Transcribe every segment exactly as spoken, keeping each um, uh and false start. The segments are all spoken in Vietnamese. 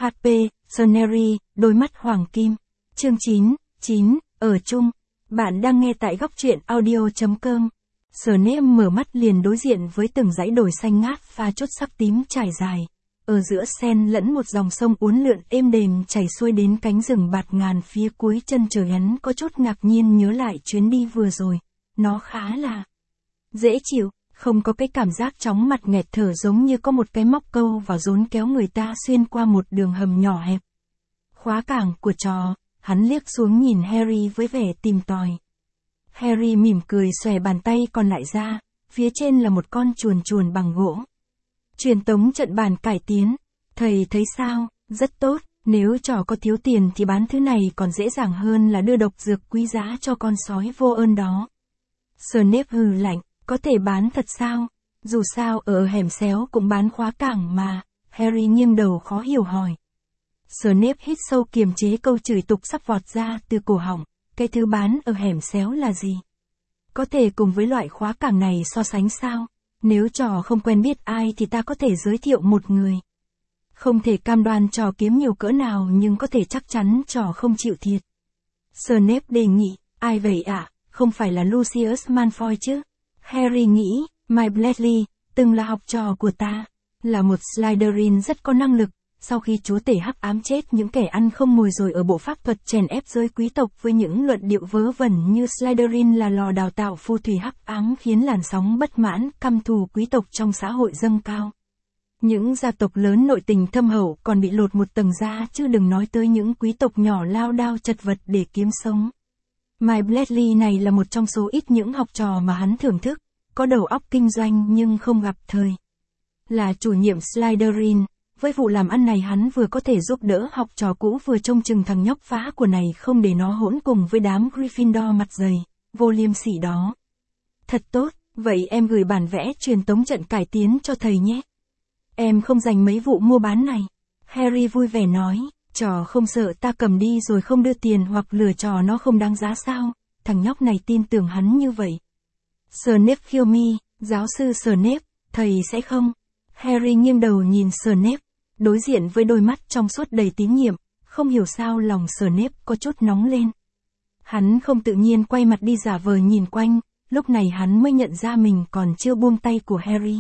hát pê, Soneri, đôi mắt hoàng kim. Chương chín, chín, ở chung. Bạn đang nghe tại góc truyện audio chấm com. Snape mở mắt liền đối diện với từng dãy đồi xanh ngát pha chút sắc tím trải dài. Ở giữa xen lẫn một dòng sông uốn lượn êm đềm chảy xuôi đến cánh rừng bạt ngàn phía cuối chân trời. Hắn có chút ngạc nhiên nhớ lại chuyến đi vừa rồi. Nó khá là dễ chịu, không có cái cảm giác chóng mặt nghẹt thở giống như có một cái móc câu vào rốn kéo người ta xuyên qua một đường hầm nhỏ hẹp. Khóa cảng của trò, hắn liếc xuống nhìn Harry với vẻ tìm tòi. Harry mỉm cười xòe bàn tay còn lại ra, phía trên là một con chuồn chuồn bằng gỗ. Truyền tống trận bàn cải tiến, thầy thấy sao, rất tốt, nếu trò có thiếu tiền thì bán thứ này còn dễ dàng hơn là đưa độc dược quý giá cho con sói vô ơn đó. Snape hừ lạnh, có thể bán thật sao? Dù sao ở hẻm xéo cũng bán khóa cảng mà, Harry nghiêng đầu khó hiểu hỏi. Snape hít sâu kiềm chế câu chửi tục sắp vọt ra từ cổ họng, cái thứ bán ở hẻm xéo là gì? Có thể cùng với loại khóa cảng này so sánh sao? Nếu trò không quen biết ai thì ta có thể giới thiệu một người. Không thể cam đoan trò kiếm nhiều cỡ nào nhưng có thể chắc chắn trò không chịu thiệt. Snape đề nghị, ai vậy ạ? À? Không phải là Lucius Malfoy chứ? Harry nghĩ, Mike Bradley, từng là học trò của ta, là một Slytherin rất có năng lực, sau khi chúa tể hắc ám chết những kẻ ăn không ngồi rồi ở bộ pháp thuật chèn ép giới quý tộc với những luận điệu vớ vẩn như Slytherin là lò đào tạo phù thủy hắc ám khiến làn sóng bất mãn, căm thù quý tộc trong xã hội dâng cao. Những gia tộc lớn nội tình thâm hậu còn bị lột một tầng da chứ đừng nói tới những quý tộc nhỏ lao đao chật vật để kiếm sống. Mike Bradley này là một trong số ít những học trò mà hắn thưởng thức, có đầu óc kinh doanh nhưng không gặp thời. Là chủ nhiệm Slytherin, với vụ làm ăn này hắn vừa có thể giúp đỡ học trò cũ vừa trông chừng thằng nhóc phá của này không để nó hỗn cùng với đám Gryffindor mặt dày, vô liêm sỉ đó. Thật tốt, vậy em gửi bản vẽ truyền tống trận cải tiến cho thầy nhé. Em không dành mấy vụ mua bán này. Harry vui vẻ nói. Trò không sợ ta cầm đi rồi không đưa tiền hoặc lừa trò nó không đáng giá sao? Thằng nhóc này tin tưởng hắn như vậy. Snape khiêu mi, giáo sư Snape, thầy sẽ không? Harry nghiêng đầu nhìn Snape, đối diện với đôi mắt trong suốt đầy tín nhiệm, không hiểu sao lòng Snape có chút nóng lên. Hắn không tự nhiên quay mặt đi giả vờ nhìn quanh, lúc này hắn mới nhận ra mình còn chưa buông tay của Harry.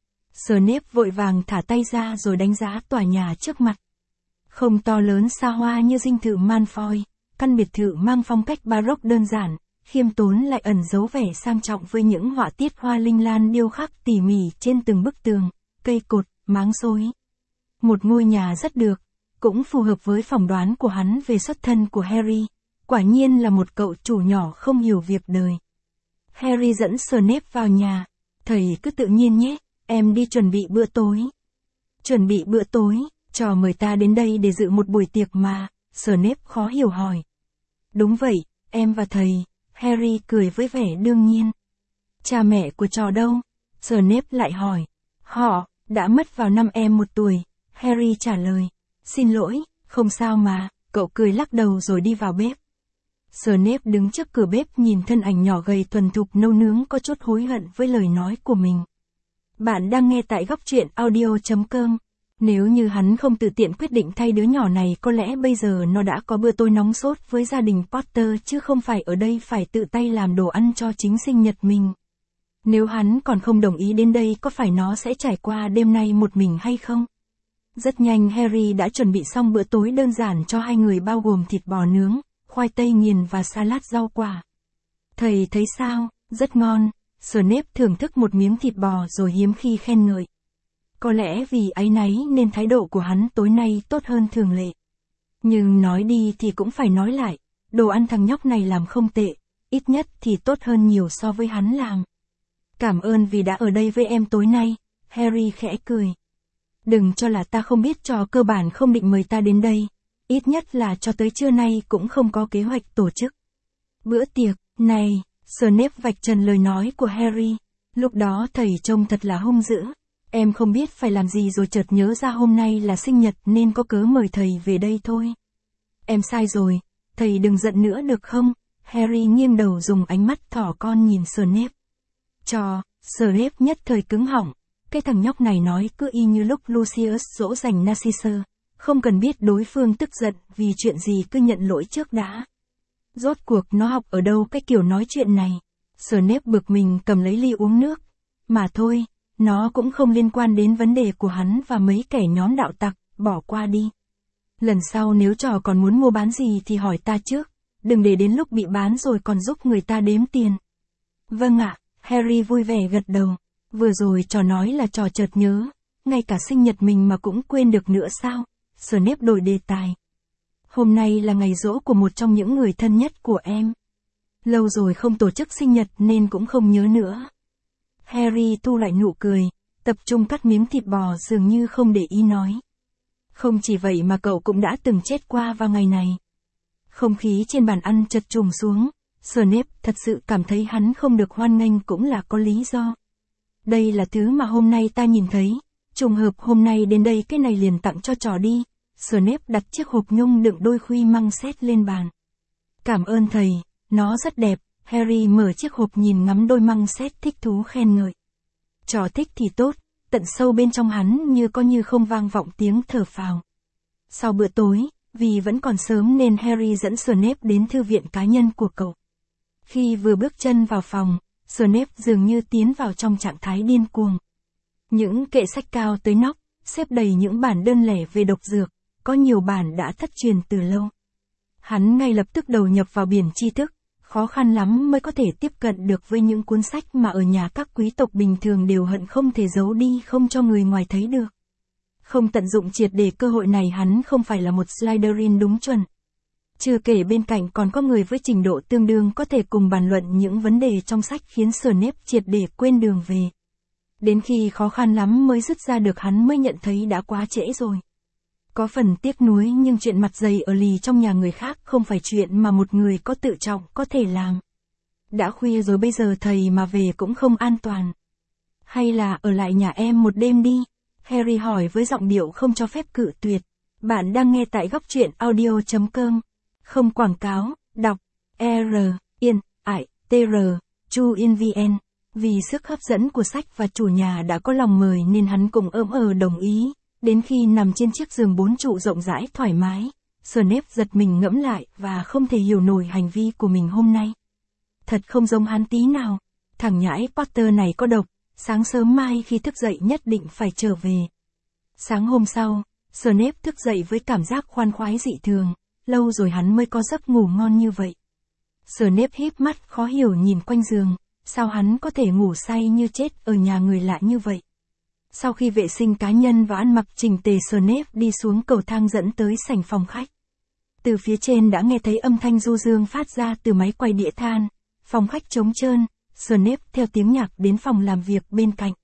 Snape vội vàng thả tay ra rồi đánh giá tòa nhà trước mặt. Không to lớn xa hoa như dinh thự Malfoy, căn biệt thự mang phong cách baroque đơn giản, khiêm tốn lại ẩn giấu vẻ sang trọng với những họa tiết hoa linh lan điêu khắc tỉ mỉ trên từng bức tường, cây cột, máng xối. Một ngôi nhà rất được, cũng phù hợp với phỏng đoán của hắn về xuất thân của Harry, quả nhiên là một cậu chủ nhỏ không hiểu việc đời. Harry dẫn Snape vào nhà, thầy cứ tự nhiên nhé, em đi chuẩn bị bữa tối. Chuẩn bị bữa tối? Trò mời ta đến đây để dự một buổi tiệc mà, Snape khó hiểu hỏi. Đúng vậy, em và thầy, Harry cười với vẻ đương nhiên. Cha mẹ của trò đâu? Snape lại hỏi. Họ, đã mất vào năm em một tuổi, Harry trả lời. Xin lỗi, không sao mà, cậu cười lắc đầu rồi đi vào bếp. Snape đứng trước cửa bếp nhìn thân ảnh nhỏ gầy thuần thục nấu nướng có chút hối hận với lời nói của mình. Bạn đang nghe tại góc truyện audio chấm com. Nếu như hắn không tự tiện quyết định thay đứa nhỏ này có lẽ bây giờ nó đã có bữa tối nóng sốt với gia đình Potter chứ không phải ở đây phải tự tay làm đồ ăn cho chính sinh nhật mình. Nếu hắn còn không đồng ý đến đây có phải nó sẽ trải qua đêm nay một mình hay không? Rất nhanh Harry đã chuẩn bị xong bữa tối đơn giản cho hai người bao gồm thịt bò nướng, khoai tây nghiền và salad rau quả. Thầy thấy sao? Rất ngon. Snape thưởng thức một miếng thịt bò rồi hiếm khi khen ngợi. Có lẽ vì áy náy nên thái độ của hắn tối nay tốt hơn thường lệ. Nhưng nói đi thì cũng phải nói lại, đồ ăn thằng nhóc này làm không tệ, ít nhất thì tốt hơn nhiều so với hắn làm. Cảm ơn vì đã ở đây với em tối nay, Harry khẽ cười. Đừng cho là ta không biết trò cơ bản không định mời ta đến đây, ít nhất là cho tới trưa nay cũng không có kế hoạch tổ chức. Bữa tiệc, này, Snape vạch trần lời nói của Harry, lúc đó thầy trông thật là hung dữ. Em không biết phải làm gì rồi chợt nhớ ra hôm nay là sinh nhật nên có cớ mời thầy về đây thôi. Em sai rồi, thầy đừng giận nữa được không? Harry nghiêng đầu dùng ánh mắt thỏ con nhìn Snape. Trò, Snape nhất thời cứng họng, cái thằng nhóc này nói cứ y như lúc Lucius dỗ dành Narcissus, Không cần biết đối phương tức giận vì chuyện gì cứ nhận lỗi trước đã. Rốt cuộc nó học ở đâu cái kiểu nói chuyện này. Snape bực mình cầm lấy ly uống nước. Mà thôi, nó cũng không liên quan đến vấn đề của hắn và mấy kẻ nhóm đạo tặc, bỏ qua đi. Lần sau nếu trò còn muốn mua bán gì thì hỏi ta trước, đừng để đến lúc bị bán rồi còn giúp người ta đếm tiền. Vâng ạ, Harry vui vẻ gật đầu. Vừa rồi trò nói là trò chợt nhớ, ngay cả sinh nhật mình mà cũng quên được nữa sao? Snape đổi đề tài. Hôm nay là ngày giỗ của một trong những người thân nhất của em. Lâu rồi không tổ chức sinh nhật nên cũng không nhớ nữa. Harry thu lại nụ cười, tập trung cắt miếng thịt bò dường như không để ý nói. Không chỉ vậy mà cậu cũng đã từng chết qua vào ngày này. Không khí trên bàn ăn chật trùng xuống, Snape thật sự cảm thấy hắn không được hoan nghênh cũng là có lý do. Đây là thứ mà hôm nay ta nhìn thấy, trùng hợp hôm nay đến đây cái này liền tặng cho trò đi. Snape đặt chiếc hộp nhung đựng đôi khuy măng sét lên bàn. Cảm ơn thầy, nó rất đẹp. Harry mở chiếc hộp nhìn ngắm đôi măng sét thích thú khen ngợi. Trò thích thì tốt, tận sâu bên trong hắn như có như không vang vọng tiếng thở phào. Sau bữa tối, vì vẫn còn sớm nên Harry dẫn Snape đến thư viện cá nhân của cậu. Khi vừa bước chân vào phòng, Snape dường như tiến vào trong trạng thái điên cuồng. Những kệ sách cao tới nóc, xếp đầy những bản đơn lẻ về độc dược, có nhiều bản đã thất truyền từ lâu. Hắn ngay lập tức đầu nhập vào biển tri thức, khó khăn lắm mới có thể tiếp cận được với những cuốn sách mà ở nhà các quý tộc bình thường đều hận không thể giấu đi không cho người ngoài thấy được. Không tận dụng triệt để cơ hội này hắn không phải là một Slytherin đúng chuẩn. Chưa kể bên cạnh còn có người với trình độ tương đương có thể cùng bàn luận những vấn đề trong sách khiến Snape triệt để quên đường về. Đến khi khó khăn lắm mới dứt ra được hắn mới nhận thấy đã quá trễ rồi. Có phần tiếc nuối nhưng chuyện mặt dày ở lì trong nhà người khác không phải chuyện mà một người có tự trọng có thể làm. Đã khuya rồi bây giờ thầy mà về cũng không an toàn. Hay là ở lại nhà em một đêm đi? Harry hỏi với giọng điệu không cho phép cự tuyệt. Bạn đang nghe tại góc truyện audio chấm com. Không quảng cáo, đọc, R, Yên, Ải, T R, Chu In vê en. Vì sức hấp dẫn của sách và chủ nhà đã có lòng mời nên hắn cũng ỡm ờ đồng ý. Đến khi nằm trên chiếc giường bốn trụ rộng rãi thoải mái, Snape giật mình ngẫm lại và không thể hiểu nổi hành vi của mình hôm nay. Thật không giống hắn tí nào. Thằng nhãi Potter này có độc, sáng sớm mai khi thức dậy nhất định phải trở về. Sáng hôm sau, Snape thức dậy với cảm giác khoan khoái dị thường, lâu rồi hắn mới có giấc ngủ ngon như vậy. Snape híp mắt khó hiểu nhìn quanh giường, sao hắn có thể ngủ say như chết ở nhà người lạ như vậy. Sau khi vệ sinh cá nhân và ăn mặc chỉnh tề, Snape đi xuống cầu thang dẫn tới sảnh phòng khách. Từ phía trên đã nghe thấy âm thanh du dương phát ra từ máy quay đĩa than. Phòng khách trống trơn, Snape theo tiếng nhạc đến phòng làm việc bên cạnh.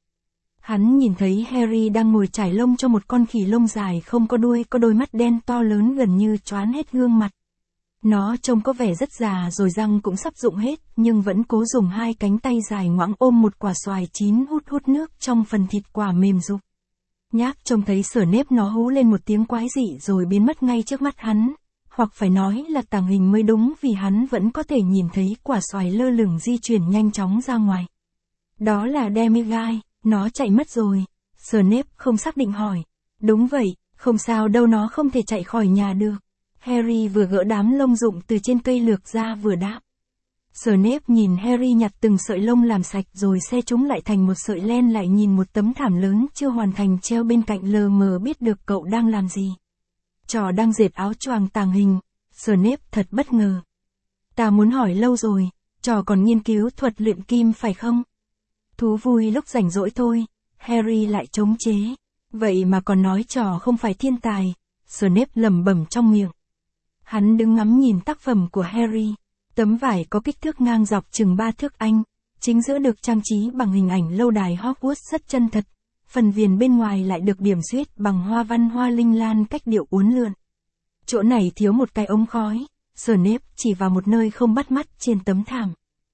Hắn nhìn thấy Harry đang ngồi trải lông cho một con khỉ lông dài không có đuôi, có đôi mắt đen to lớn gần như choán hết gương mặt. Nó trông có vẻ rất già rồi, răng cũng sắp rụng hết, nhưng vẫn cố dùng hai cánh tay dài ngoãng ôm một quả xoài chín hút hút nước trong phần thịt quả mềm rụng. Nhác trông thấy Snape nó hú lên một tiếng quái dị rồi biến mất ngay trước mắt hắn. Hoặc phải nói là tàng hình mới đúng vì hắn vẫn có thể nhìn thấy quả xoài lơ lửng di chuyển nhanh chóng ra ngoài. Đó là Demiguy, nó chạy mất rồi. Snape không xác định hỏi. Đúng vậy, không sao đâu, nó không thể chạy khỏi nhà được. Harry vừa gỡ đám lông rụng từ trên cây lược ra vừa đáp. Snape nhìn Harry nhặt từng sợi lông làm sạch rồi xe chúng lại thành một sợi len, lại nhìn một tấm thảm lớn chưa hoàn thành treo bên cạnh, lờ mờ biết được cậu đang làm gì. Trò đang dệt áo choàng tàng hình. Snape thật bất ngờ. Ta muốn hỏi lâu rồi, trò còn nghiên cứu thuật luyện kim phải không? Thú vui lúc rảnh rỗi thôi. Harry lại chống chế. Vậy mà còn nói trò không phải thiên tài. Snape lẩm bẩm trong miệng. Hắn đứng ngắm nhìn tác phẩm của Harry. Tấm vải có kích thước ngang dọc chừng ba thước Anh. Chính giữa được trang trí bằng hình ảnh lâu đài Hogwarts rất chân thật. Phần viền bên ngoài lại được điểm xuyết bằng hoa văn hoa linh lan cách điệu uốn lượn. Chỗ này thiếu một cái ống khói. Snape chỉ vào một nơi không bắt mắt trên tấm thảm.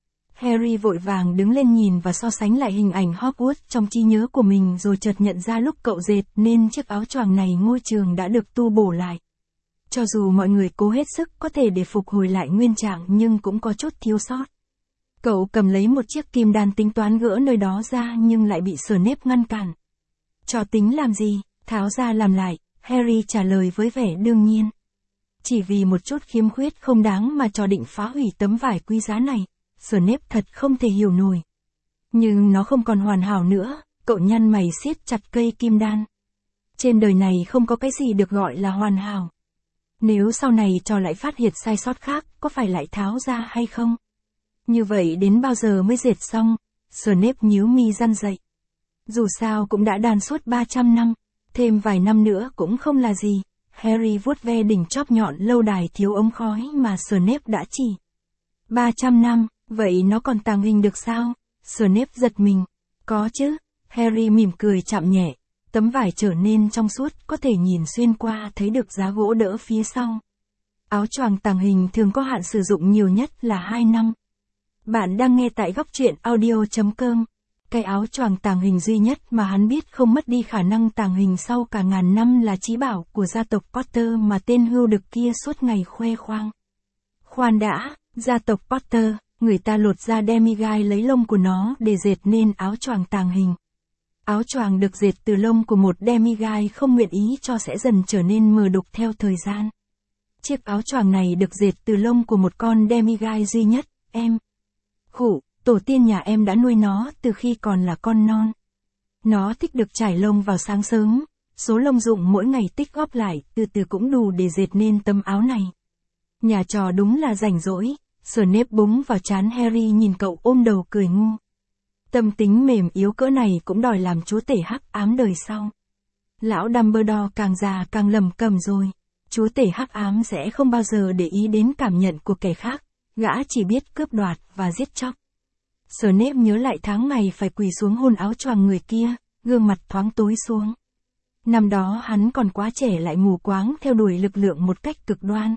Harry vội vàng đứng lên nhìn và so sánh lại hình ảnh Hogwarts trong trí nhớ của mình, rồi chợt nhận ra lúc cậu dệt nên chiếc áo choàng này ngôi trường đã được tu bổ lại. Cho dù mọi người cố hết sức có thể để phục hồi lại nguyên trạng nhưng cũng có chút thiếu sót. Cậu cầm lấy một chiếc kim đan tính toán gỡ nơi đó ra nhưng lại bị Snape ngăn cản. Trò tính làm gì? Tháo ra làm lại. Harry trả lời với vẻ đương nhiên. Chỉ vì một chút khiếm khuyết không đáng mà trò định phá hủy tấm vải quý giá này, Snape thật không thể hiểu nổi. Nhưng nó không còn hoàn hảo nữa, cậu nhăn mày siết chặt cây kim đan. Trên đời này không có cái gì được gọi là hoàn hảo. Nếu sau này trò lại phát hiện sai sót khác, có phải lại tháo ra hay không? Như vậy đến bao giờ mới dệt xong? Snape nhíu mi răn dậy. Dù sao cũng đã đan suốt ba trăm năm, thêm vài năm nữa cũng không là gì. Harry vuốt ve đỉnh chóp nhọn lâu đài thiếu ống khói mà Snape đã chỉ. ba trăm năm, vậy nó còn tàng hình được sao? Snape giật mình. Có chứ. Harry mỉm cười chạm nhẹ. Tấm vải trở nên trong suốt, có thể nhìn xuyên qua thấy được giá gỗ đỡ phía sau. Áo choàng tàng hình thường có hạn sử dụng nhiều nhất là hai năm. Bạn đang nghe tại góc truyện audio chấm com. Cái áo choàng tàng hình duy nhất mà hắn biết không mất đi khả năng tàng hình sau cả ngàn năm là chí bảo của gia tộc Potter mà tên hưu đực kia suốt ngày khoe khoang. Khoan đã, gia tộc Potter, người ta lột da Demigod lấy lông của nó để dệt nên áo choàng tàng hình. Áo choàng được dệt từ lông của một Demigod không nguyện ý cho sẽ dần trở nên mờ đục theo thời gian. Chiếc áo choàng này được dệt từ lông của một con Demigod duy nhất, em. Khủ, tổ tiên nhà em đã nuôi nó từ khi còn là con non. Nó thích được trải lông vào sáng sớm, số lông dụng mỗi ngày tích góp lại từ từ cũng đủ để dệt nên tấm áo này. Nhà trò đúng là rảnh rỗi, Snape búng vào trán Harry nhìn cậu ôm đầu cười ngu. Tâm tính mềm yếu cỡ này cũng đòi làm chúa tể hắc ám đời sau. Lão Dumbledore càng già càng lầm cầm rồi. Chúa tể hắc ám sẽ không bao giờ để ý đến cảm nhận của kẻ khác, gã chỉ biết cướp đoạt và giết chóc. Snape nhớ lại tháng ngày phải quỳ xuống hôn áo choàng người kia, gương mặt thoáng tối xuống. Năm đó hắn còn quá trẻ lại mù quáng theo đuổi lực lượng một cách cực đoan.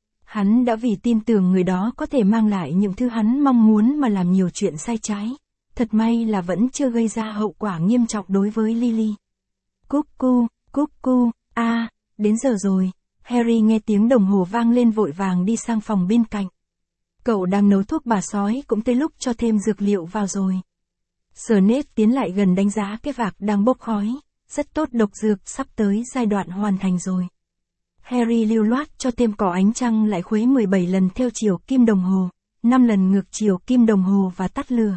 Hắn đã vì tin tưởng người đó có thể mang lại những thứ hắn mong muốn mà làm nhiều chuyện sai trái. Thật may là vẫn chưa gây ra hậu quả nghiêm trọng đối với Lily. Cúc cu, cúc cu, a, à, đến giờ rồi. Harry nghe tiếng đồng hồ vang lên vội vàng đi sang phòng bên cạnh. Cậu đang nấu thuốc bà sói cũng tới lúc cho thêm dược liệu vào rồi. Snape tiến lại gần đánh giá cái vạc đang bốc khói. Rất tốt, độc dược sắp tới giai đoạn hoàn thành rồi. Harry lưu loát cho thêm cỏ ánh trăng lại khuấy mười bảy lần theo chiều kim đồng hồ, năm lần ngược chiều kim đồng hồ và tắt lửa.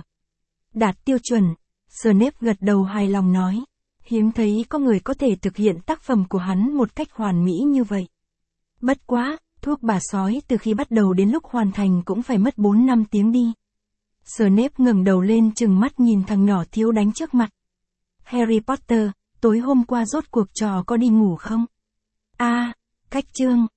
Đạt tiêu chuẩn. Snape gật đầu hài lòng nói. Hiếm thấy có người có thể thực hiện tác phẩm của hắn một cách hoàn mỹ như vậy. Bất quá, thuốc bà sói từ khi bắt đầu đến lúc hoàn thành cũng phải mất bốn năm tiếng đi. Snape ngẩng đầu lên trừng mắt nhìn thằng nhỏ thiếu đánh trước mặt. Harry Potter, tối hôm qua rốt cuộc trò có đi ngủ không? A, à, cách chương.